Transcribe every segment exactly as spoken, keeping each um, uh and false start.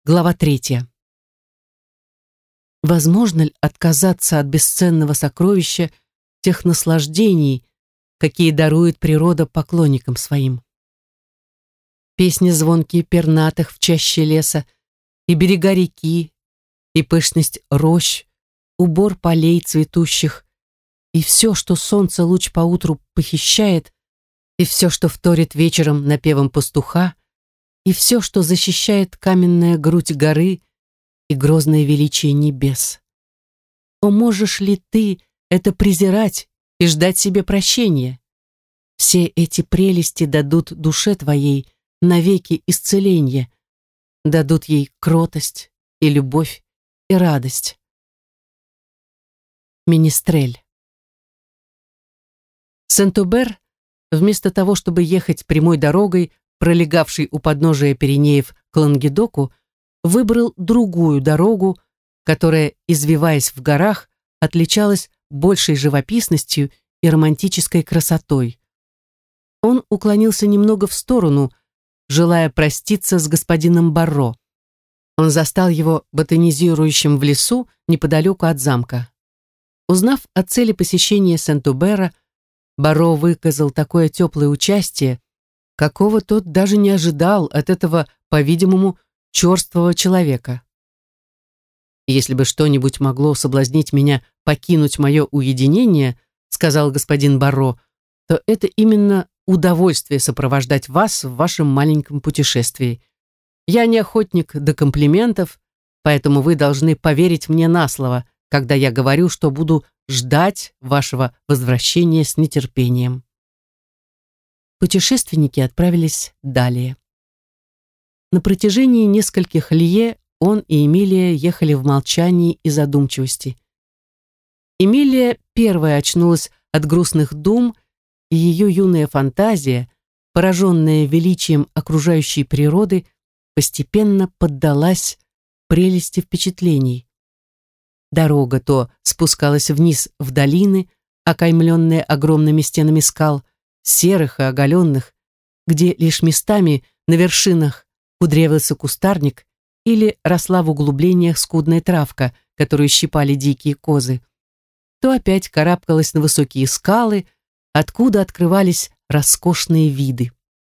Глава третья. Возможно ли отказаться от бесценного сокровища тех наслаждений, какие дарует природа поклонникам своим? Песни звонкие пернатых в чаще леса, и берега реки, и пышность рощ, убор полей цветущих, и все, что солнце луч поутру похищает, и все, что вторит вечером напевом пастуха, и все, что защищает каменная грудь горы и грозное величие небес. О, можешь ли ты это презирать и ждать себе прощения? Все эти прелести дадут душе твоей навеки исцеление, дадут ей кротость и любовь и радость. Министрель. Сент-Обер, вместо того, чтобы ехать прямой дорогой, пролегавшей у подножия Пиренеев к Лангедоку, выбрал другую дорогу, которая, извиваясь в горах, отличалась большей живописностью и романтической красотой. Он уклонился немного в сторону, желая проститься с господином Барро. Он застал его ботанизирующим в лесу неподалеку от замка. Узнав о цели посещения Сент-Обера, Барро выказал такое теплое участие, какого тот даже не ожидал от этого, по-видимому, черствого человека. «Если бы что-нибудь могло соблазнить меня покинуть мое уединение, — сказал господин Барро, — то это именно удовольствие сопровождать вас в вашем маленьком путешествии. Я не охотник до комплиментов, поэтому вы должны поверить мне на слово, когда я говорю, что буду ждать вашего возвращения с нетерпением». Путешественники отправились далее. На протяжении нескольких лье он и Эмилия ехали в молчании и задумчивости. Эмилия первая очнулась от грустных дум, и ее юная фантазия, пораженная величием окружающей природы, постепенно поддалась прелести впечатлений. Дорога то спускалась вниз в долины, окаймленные огромными стенами скал, серых и оголенных, где лишь местами на вершинах кудрявился кустарник или росла в углублениях скудная травка, которую щипали дикие козы, то опять карабкалась на высокие скалы, откуда открывались роскошные виды.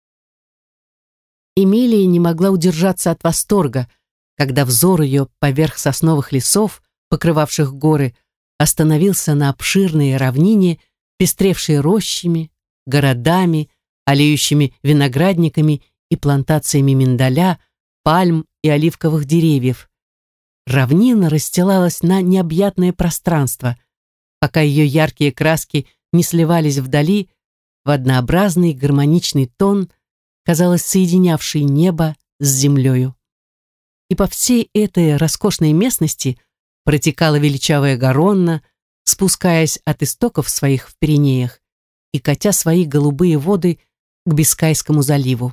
Эмилия не могла удержаться от восторга, когда взор ее поверх сосновых лесов, покрывавших горы, остановился на обширной равнине, пестревшей рощами, городами, алеющими виноградниками и плантациями миндаля, пальм и оливковых деревьев. Равнина расстилалась на необъятное пространство, пока ее яркие краски не сливались вдали в однообразный гармоничный тон, казалось, соединявший небо с землею. И по всей этой роскошной местности протекала величавая Гаронна, спускаясь от истоков своих в Пиренеях и катя свои голубые воды к Бискайскому заливу.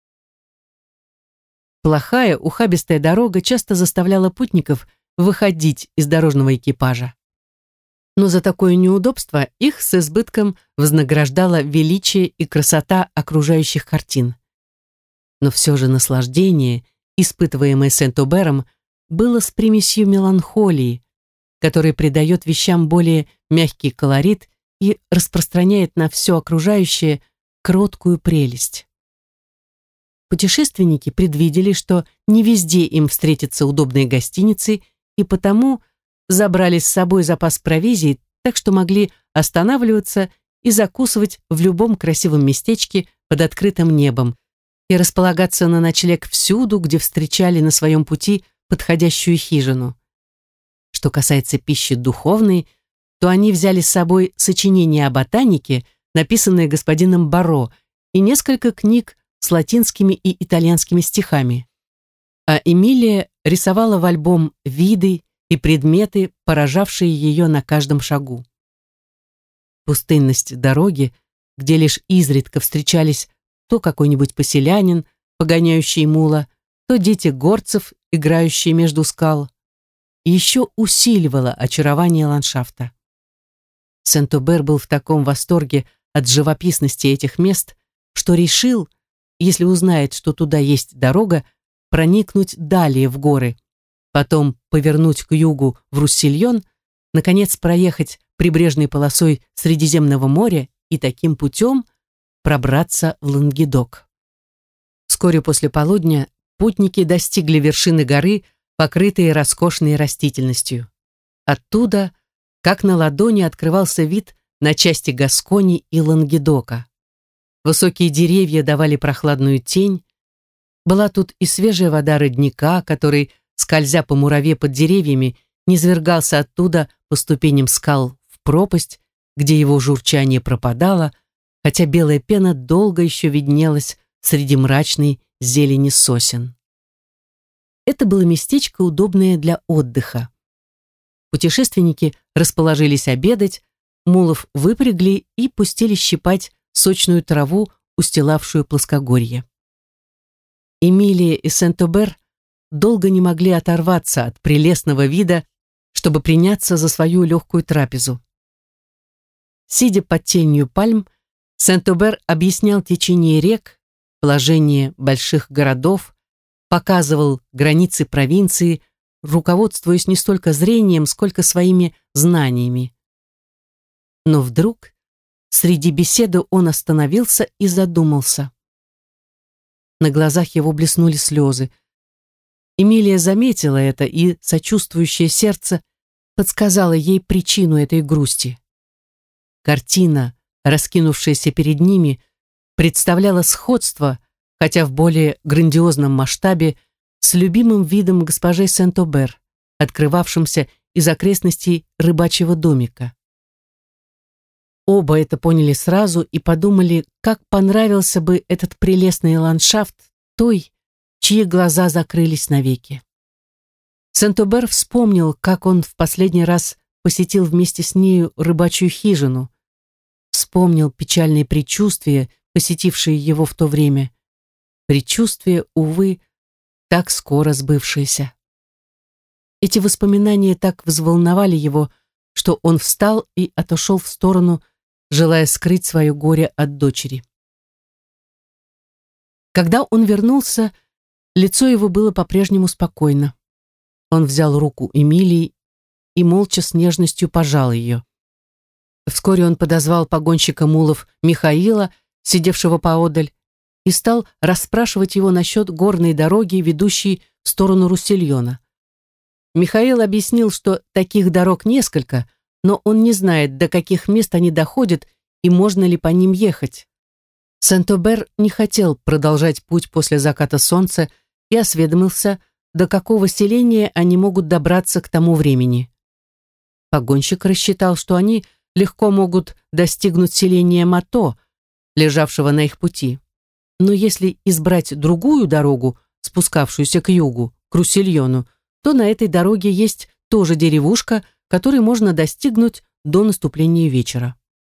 Плохая, ухабистая дорога часто заставляла путников выходить из дорожного экипажа. Но за такое неудобство их с избытком вознаграждало величие и красота окружающих картин. Но все же наслаждение, испытываемое Сент-Обером, было с примесью меланхолии, который придает вещам более мягкий колорит и распространяет на все окружающее кроткую прелесть. Путешественники предвидели, что не везде им встретятся удобные гостиницы, и потому забрали с собой запас провизии, так что могли останавливаться и закусывать в любом красивом местечке под открытым небом и располагаться на ночлег всюду, где встречали на своем пути подходящую хижину. Что касается пищи духовной, то они взяли с собой сочинение о ботанике, написанное господином Барро, и несколько книг с латинскими и итальянскими стихами. А Эмилия рисовала в альбом виды и предметы, поражавшие ее на каждом шагу. Пустынность дороги, где лишь изредка встречались то какой-нибудь поселянин, погоняющий мула, то дети горцев, играющие между скал, еще усиливала очарование ландшафта. Сент-Обер был в таком восторге от живописности этих мест, что решил, если узнает, что туда есть дорога, проникнуть далее в горы, потом повернуть к югу в Руссельон, наконец проехать прибрежной полосой Средиземного моря и таким путем пробраться в Лангедок. Вскоре после полудня путники достигли вершины горы, покрытые роскошной растительностью. Оттуда, как на ладони, открывался вид на части Гаскони и Лангедока. Высокие деревья давали прохладную тень. Была тут и свежая вода родника, который, скользя по мураве под деревьями, низвергался оттуда по ступеням скал в пропасть, где его журчание пропадало, хотя белая пена долго еще виднелась среди мрачной зелени сосен. Это было местечко, удобное для отдыха. Путешественники расположились обедать, мулов выпрягли и пустили щипать сочную траву, устилавшую плоскогорье. Эмилия и Сент-Обер долго не могли оторваться от прелестного вида, чтобы приняться за свою легкую трапезу. Сидя под тенью пальм, Сент-Обер объяснял течение рек, положение больших городов, показывал границы провинции, руководствуясь не столько зрением, сколько своими знаниями. Но вдруг среди беседы он остановился и задумался. На глазах его блеснули слезы. Эмилия заметила это, и сочувствующее сердце подсказало ей причину этой грусти. Картина, раскинувшаяся перед ними, представляла сходство, хотя в более грандиозном масштабе, с любимым видом госпожи Сент-Обер, открывавшимся из окрестностей рыбачьего домика. Оба это поняли сразу и подумали, как понравился бы этот прелестный ландшафт той, чьи глаза закрылись навеки. Сент-Обер вспомнил, как он в последний раз посетил вместе с нею рыбачью хижину, вспомнил печальные предчувствия, посетившие его в то время. Предчувствия, увы, так скоро сбывшиеся. Эти воспоминания так взволновали его, что он встал и отошел в сторону, желая скрыть свое горе от дочери. Когда он вернулся, лицо его было по-прежнему спокойно. Он взял руку Эмилии и молча с нежностью пожал ее. Вскоре он подозвал погонщика мулов Михаила, сидевшего поодаль, и стал расспрашивать его насчет горной дороги, ведущей в сторону Руссельона. Михаил объяснил, что таких дорог несколько, но он не знает, до каких мест они доходят и можно ли по ним ехать. Сент-Обер не хотел продолжать путь после заката солнца и осведомился, до какого селения они могут добраться к тому времени. Погонщик рассчитал, что они легко могут достигнуть селения Мато, лежавшего на их пути. Но если избрать другую дорогу, спускавшуюся к югу, к Руссельону, то на этой дороге есть тоже деревушка, которой можно достигнуть до наступления вечера.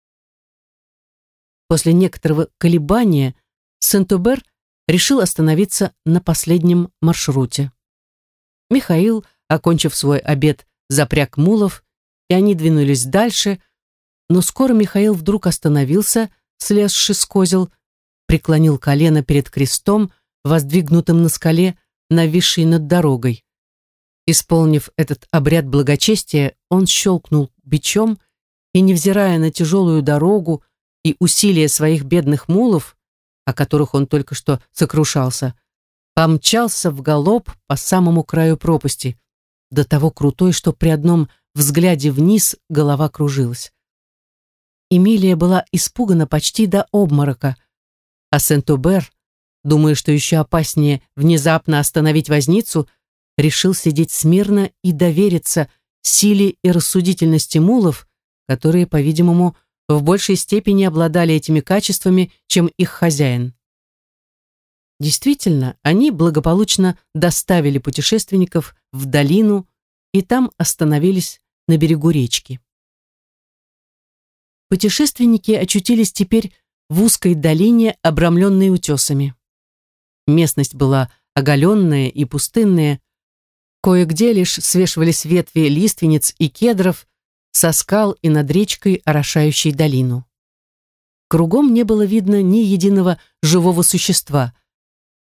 После некоторого колебания Сент-Обер решил остановиться на последнем маршруте. Михаил, окончив свой обед, запряг мулов, и они двинулись дальше, но скоро Михаил вдруг остановился, слезши с козел, преклонил колено перед крестом, воздвигнутым на скале, нависшей над дорогой. Исполнив этот обряд благочестия, он щелкнул бичом и, невзирая на тяжелую дорогу и усилия своих бедных мулов, о которых он только что сокрушался, помчался вгалоп по самому краю пропасти, до того крутой, что при одном взгляде вниз голова кружилась. Эмилия была испугана почти до обморока, а Сент-Обер, думая, что еще опаснее внезапно остановить возницу, решил сидеть смирно и довериться силе и рассудительности мулов, которые, по-видимому, в большей степени обладали этими качествами, чем их хозяин. Действительно, они благополучно доставили путешественников в долину и там остановились на берегу речки. Путешественники очутились теперь в узкой долине, обрамленной утесами. Местность была оголенная и пустынная, кое-где лишь свешивались ветви лиственниц и кедров со скал и над речкой, орошающей долину. Кругом не было видно ни единого живого существа.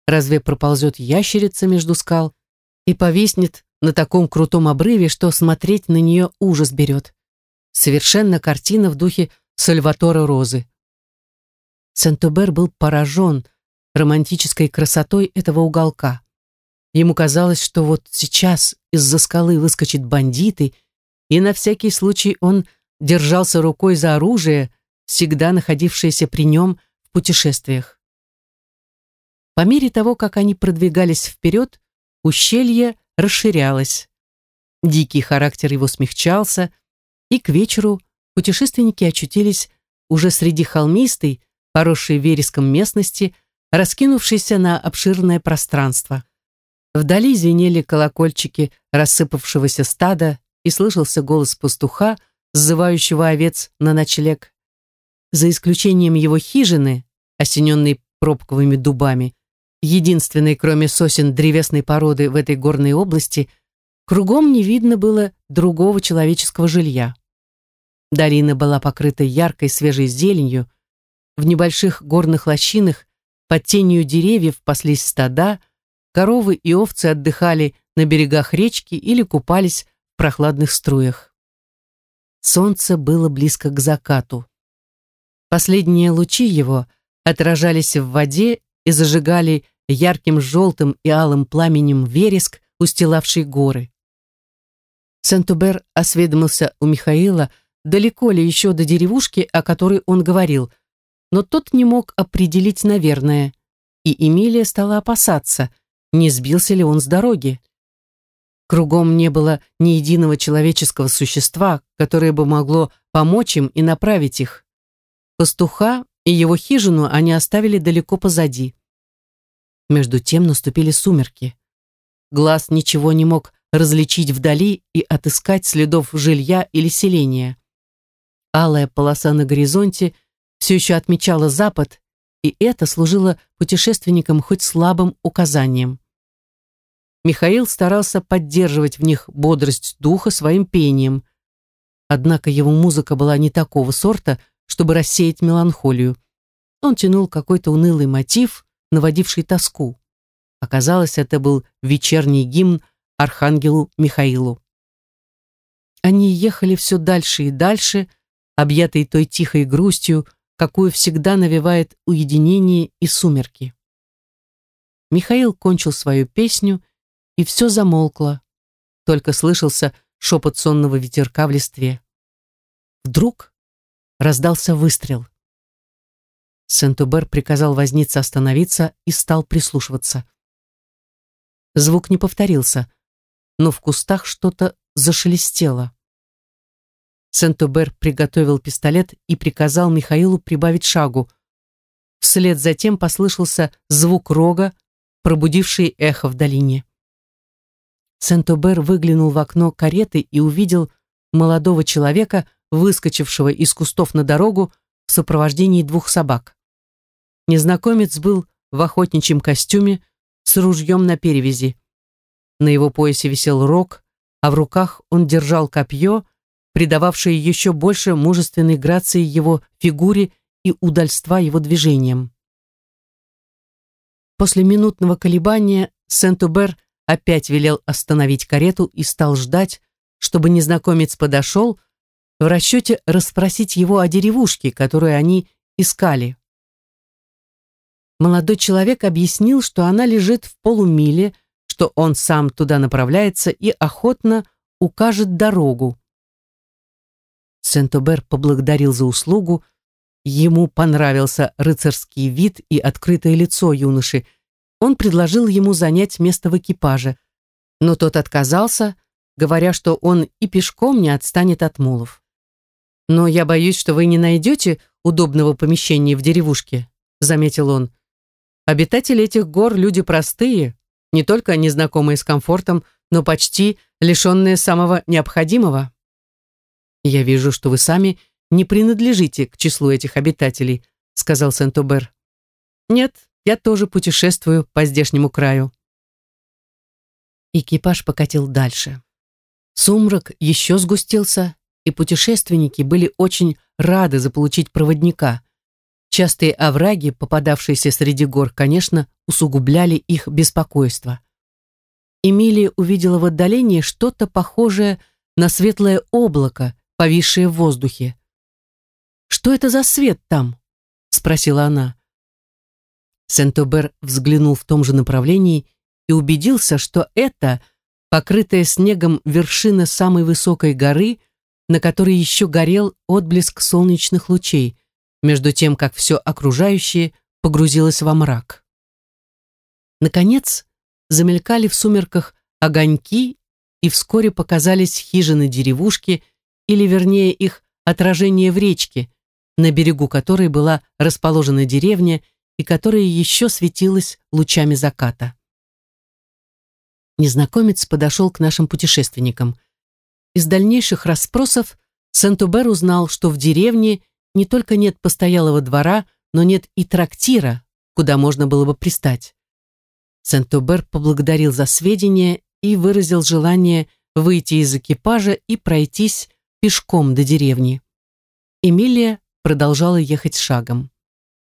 Разве проползет ящерица между скал и повиснет на таком крутом обрыве, что смотреть на нее ужас берет? Совершенно картина в духе Сальватора Розы. Сент-Обер был поражен романтической красотой этого уголка. Ему казалось, что вот сейчас из-за скалы выскочат бандиты, и на всякий случай он держался рукой за оружие, всегда находившееся при нем в путешествиях. По мере того, как они продвигались вперед, ущелье расширялось. Дикий характер его смягчался, и к вечеру путешественники очутились уже среди холмистой, поросшей вереском местности, раскинувшейся на обширное пространство. Вдали звенели колокольчики рассыпавшегося стада, и слышался голос пастуха, сзывающего овец на ночлег. За исключением его хижины, осененной пробковыми дубами, единственной, кроме сосен древесной породы в этой горной области, кругом не видно было другого человеческого жилья. Долина была покрыта яркой свежей зеленью, в небольших горных лощинах под тенью деревьев паслись стада, коровы и овцы отдыхали на берегах речки или купались в прохладных струях. Солнце было близко к закату. Последние лучи его отражались в воде и зажигали ярким желтым и алым пламенем вереск, устилавший горы. Сент-Обер осведомился у Михаила, далеко ли еще до деревушки, о которой он говорил, но тот не мог определить, наверное, и Эмилия стала опасаться, не сбился ли он с дороги. Кругом не было ни единого человеческого существа, которое бы могло помочь им и направить их. Пастуха и его хижину они оставили далеко позади. Между тем наступили сумерки. Глаз ничего не мог различить вдали и отыскать следов жилья или селения. Алая полоса на горизонте все еще отмечала запад, и это служило путешественникам хоть слабым указанием. Михаил старался поддерживать в них бодрость духа своим пением. Однако его музыка была не такого сорта, чтобы рассеять меланхолию. Он тянул какой-то унылый мотив, наводивший тоску. Оказалось, это был вечерний гимн архангелу Михаилу. Они ехали все дальше и дальше, объятые той тихой грустью, какую всегда навевает уединение и сумерки. Михаил кончил свою песню, и все замолкло. Только слышался шепот сонного ветерка в листве. Вдруг раздался выстрел. Сент-Обер приказал вознице остановиться и стал прислушиваться. Звук не повторился, но в кустах что-то зашелестело. Сент-Обер приготовил пистолет и приказал Михаилу прибавить шагу. Вслед за тем послышался звук рога, пробудивший эхо в долине. Сент-Обер выглянул в окно кареты и увидел молодого человека, выскочившего из кустов на дорогу в сопровождении двух собак. Незнакомец был в охотничьем костюме с ружьем на перевязи. На его поясе висел рог, а в руках он держал копье, придававшее еще больше мужественной грации его фигуре и удальства его движениям. После минутного колебания Сент-Обер опять велел остановить карету и стал ждать, чтобы незнакомец подошел, в расчете расспросить его о деревушке, которую они искали. Молодой человек объяснил, что она лежит в полумиле, что он сам туда направляется и охотно укажет дорогу. Сент-Обер поблагодарил за услугу. Ему понравился рыцарский вид и открытое лицо юноши. Он предложил ему занять место в экипаже, но тот отказался, говоря, что он и пешком не отстанет от мулов. «Но я боюсь, что вы не найдете удобного помещения в деревушке», заметил он. «Обитатели этих гор люди простые, не только незнакомые с комфортом, но почти лишенные самого необходимого». «Я вижу, что вы сами не принадлежите к числу этих обитателей», сказал Сент-Обер. «Нет, я тоже путешествую по здешнему краю». Экипаж покатил дальше. Сумрак еще сгустился, и путешественники были очень рады заполучить проводника. Частые овраги, попадавшиеся среди гор, конечно, усугубляли их беспокойство. Эмилия увидела в отдалении что-то похожее на светлое облако, повисшее в воздухе. «Что это за свет там?» — спросила она. Сент-Обер взглянул в том же направлении и убедился, что это покрытая снегом вершина самой высокой горы, на которой еще горел отблеск солнечных лучей, между тем, как все окружающее погрузилось во мрак. Наконец, замелькали в сумерках огоньки, и вскоре показались хижины-деревушки, или, вернее, их отражение в речке, на берегу которой была расположена деревня и которая еще светилась лучами заката. Незнакомец подошел к нашим путешественникам. Из дальнейших расспросов Сент-Обер узнал, что в деревне не только нет постоялого двора, но нет и трактира, куда можно было бы пристать. Сент-Обер поблагодарил за сведения и выразил желание выйти из экипажа и пройтись пешком до деревни. Эмилия продолжала ехать шагом.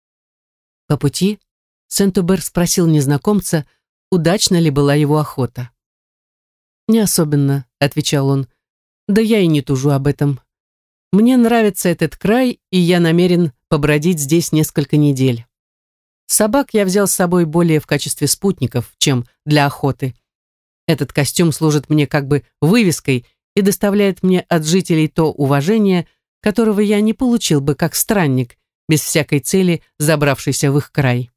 По пути Сент-Обер спросил незнакомца, удачна ли была его охота. «Не особенно», — отвечал он, — «да я и не тужу об этом. Мне нравится этот край, и я намерен побродить здесь несколько недель. Собак я взял с собой более в качестве спутников, чем для охоты. Этот костюм служит мне как бы вывеской и доставляет мне от жителей то уважение, которого я не получил бы как странник, без всякой цели забравшийся в их край».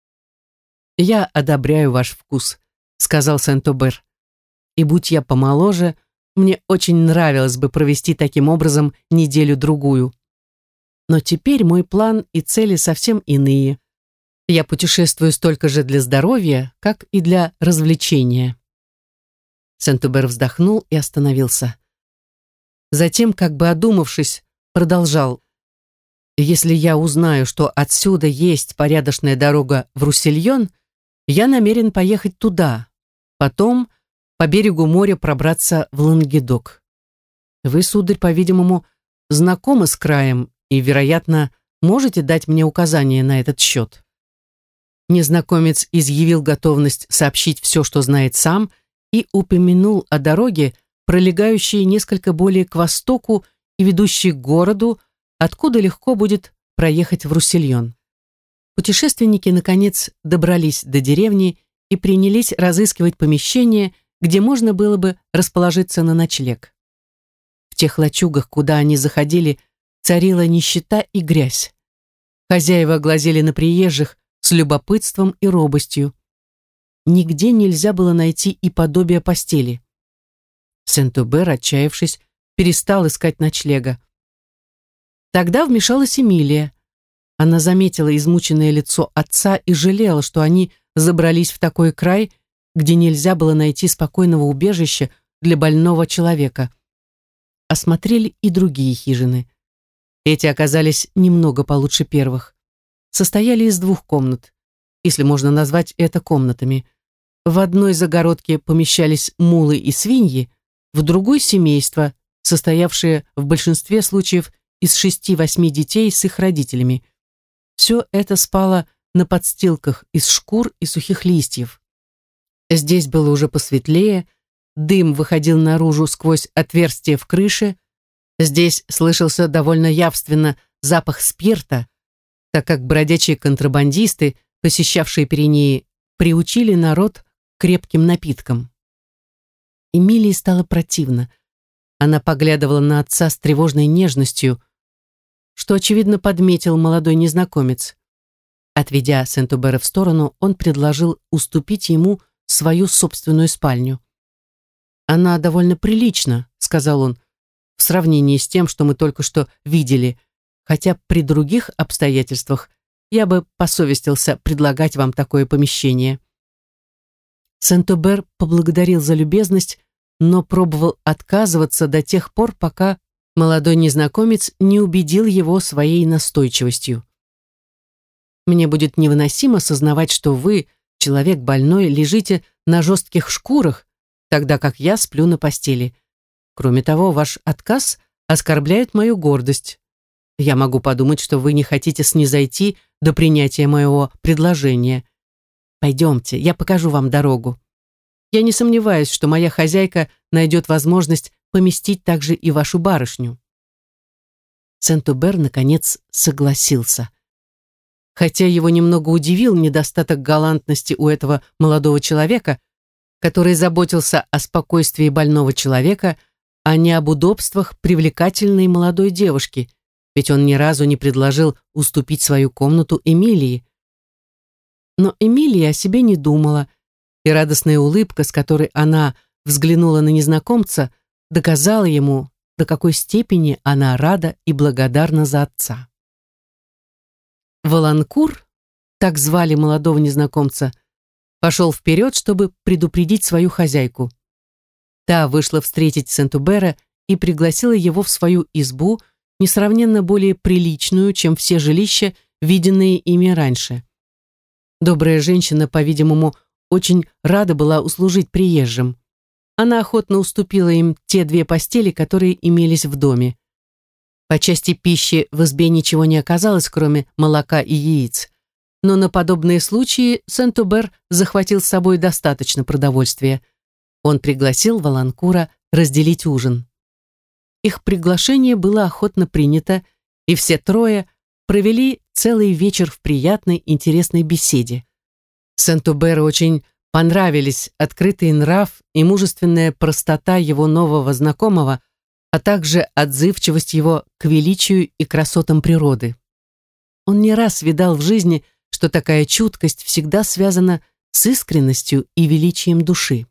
«Я одобряю ваш вкус», — сказал Сент-Обер. «И будь я помоложе, мне очень нравилось бы провести таким образом неделю-другую. Но теперь мой план и цели совсем иные. Я путешествую столько же для здоровья, как и для развлечения». Сент-Обер вздохнул и остановился. Затем, как бы одумавшись, продолжал: «Если я узнаю, что отсюда есть порядочная дорога в Руссельон, я намерен поехать туда, потом по берегу моря пробраться в Лангедок. Вы, сударь, по-видимому, знакомы с краем и, вероятно, можете дать мне указания на этот счет». Незнакомец изъявил готовность сообщить все, что знает сам, и упомянул о дороге, пролегающей несколько более к востоку и ведущей к городу, откуда легко будет проехать в Руссельон. Путешественники, наконец, добрались до деревни и принялись разыскивать помещение, где можно было бы расположиться на ночлег. В тех лачугах, куда они заходили, царила нищета и грязь. Хозяева глазели на приезжих с любопытством и робостью. Нигде нельзя было найти и подобия постели. Сент-Обер, отчаявшись, перестал искать ночлега. Тогда вмешалась Эмилия. Она заметила измученное лицо отца и жалела, что они забрались в такой край, где нельзя было найти спокойного убежища для больного человека. Осмотрели и другие хижины. Эти оказались немного получше первых. Состояли из двух комнат, если можно назвать это комнатами. В одной загородке помещались мулы и свиньи, в другой — семейство, состоявшее в большинстве случаев из шести-восьми детей с их родителями. Все это спало на подстилках из шкур и сухих листьев. Здесь было уже посветлее, дым выходил наружу сквозь отверстие в крыше, здесь слышался довольно явственно запах спирта, так как бродячие контрабандисты, посещавшие Пиренеи, приучили народ к крепким напиткам. Эмилии стало противно. Она поглядывала на отца с тревожной нежностью, что, очевидно, подметил молодой незнакомец. Отведя Сент-Обера в сторону, он предложил уступить ему свою собственную спальню. «Она довольно прилична», — сказал он, «в сравнении с тем, что мы только что видели, хотя при других обстоятельствах я бы посовестился предлагать вам такое помещение». Сент-Обер поблагодарил за любезность, но пробовал отказываться до тех пор, пока молодой незнакомец не убедил его своей настойчивостью. «Мне будет невыносимо сознавать, что вы, человек больной, лежите на жестких шкурах, тогда как я сплю на постели. Кроме того, ваш отказ оскорбляет мою гордость. Я могу подумать, что вы не хотите снизойти до принятия моего предложения. Пойдемте, я покажу вам дорогу. Я не сомневаюсь, что моя хозяйка найдет возможность поместить также и вашу барышню». Сент-Убер, наконец, согласился. Хотя его немного удивил недостаток галантности у этого молодого человека, который заботился о спокойствии больного человека, а не об удобствах привлекательной молодой девушки, ведь он ни разу не предложил уступить свою комнату Эмилии. Но Эмилия о себе не думала, и радостная улыбка, с которой она взглянула на незнакомца, доказала ему, до какой степени она рада и благодарна за отца. Воланкур, так звали молодого незнакомца, пошел вперед, чтобы предупредить свою хозяйку. Та вышла встретить Сент-Убера и пригласила его в свою избу, несравненно более приличную, чем все жилища, виденные ими раньше. Добрая женщина, по-видимому, очень рада была услужить приезжим. Она охотно уступила им те две постели, которые имелись в доме. По части пищи в избе ничего не оказалось, кроме молока и яиц, но на подобные случаи Сент-Убер захватил с собой достаточно продовольствия. Он пригласил Воланкура разделить ужин. Их приглашение было охотно принято, и все трое провели целый вечер в приятной, интересной беседе. Сент-Уберу очень понравились открытый нрав и мужественная простота его нового знакомого, а также отзывчивость его к величию и красотам природы. Он не раз видал в жизни, что такая чуткость всегда связана с искренностью и величием души.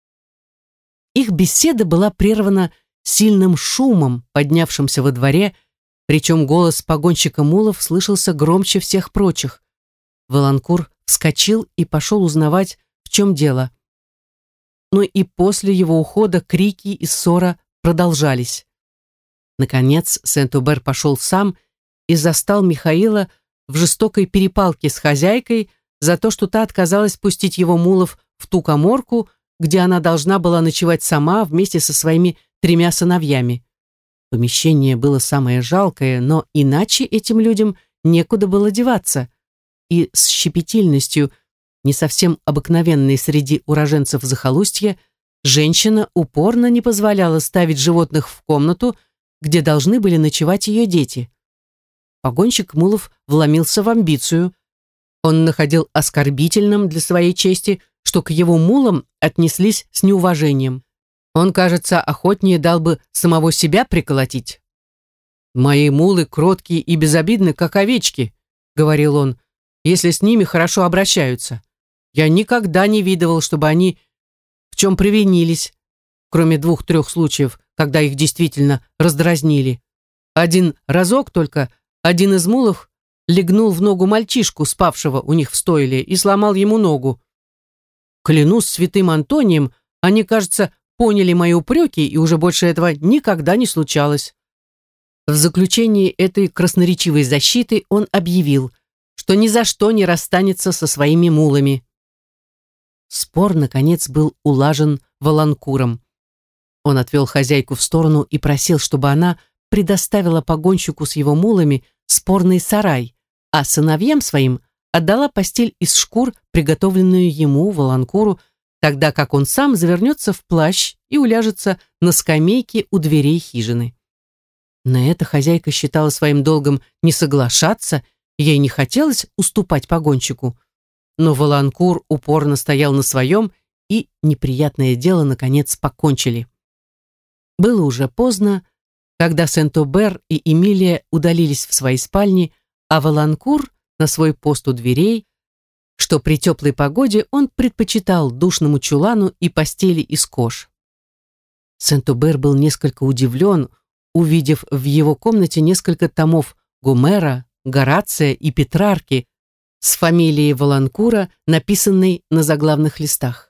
Их беседа была прервана сильным шумом, поднявшимся во дворе, причем голос погонщика мулов слышался громче всех прочих. Воланкур вскочил и пошел узнавать, в чем дело. Но и после его ухода крики и ссора продолжались. Наконец Сент-Убер пошел сам и застал Михаила в жестокой перепалке с хозяйкой за то, что та отказалась пустить его мулов в ту каморку, где она должна была ночевать сама вместе со своими тремя сыновьями. Помещение было самое жалкое, но иначе этим людям некуда было деваться, и с щепетильностью, не совсем обыкновенной среди уроженцев захолустья, женщина упорно не позволяла ставить животных в комнату, где должны были ночевать ее дети. Погонщик мулов вломился в амбицию. Он находил оскорбительным для своей чести, что к его мулам отнеслись с неуважением. Он, кажется, охотнее дал бы самого себя приколотить. «Мои мулы кроткие и безобидны, как овечки», — говорил он, «если с ними хорошо обращаются. Я никогда не видывал, чтобы они в чем провинились, кроме двух-трех случаев, когда их действительно раздразнили. Один разок только один из мулов легнул в ногу мальчишку, спавшего у них в стойле, и сломал ему ногу. Клянусь святым Антонием, они, кажется, поняли мои упреки, и уже больше этого никогда не случалось». В заключении этой красноречивой защиты он объявил, что ни за что не расстанется со своими мулами. Спор, наконец, был улажен Воланкуром. Он отвел хозяйку в сторону и просил, чтобы она предоставила погонщику с его мулами спорный сарай, а сыновьям своим отдала постель из шкур, приготовленную ему, Воланкуру, тогда как он сам завернется в плащ и уляжется на скамейке у дверей хижины. На это хозяйка считала своим долгом не соглашаться, ей не хотелось уступать погонщику. Но Воланкур упорно стоял на своем, и неприятное дело, наконец, покончили. Было уже поздно, когда Сент-Убер и Эмилия удалились в свои спальни, а Воланкур на свой пост у дверей, что при теплой погоде он предпочитал душному чулану и постели из кож. Сент-Убер был несколько удивлен, увидев в его комнате несколько томов Гомера, Горация и Петрарки с фамилией Воланкура, написанной на заглавных листах.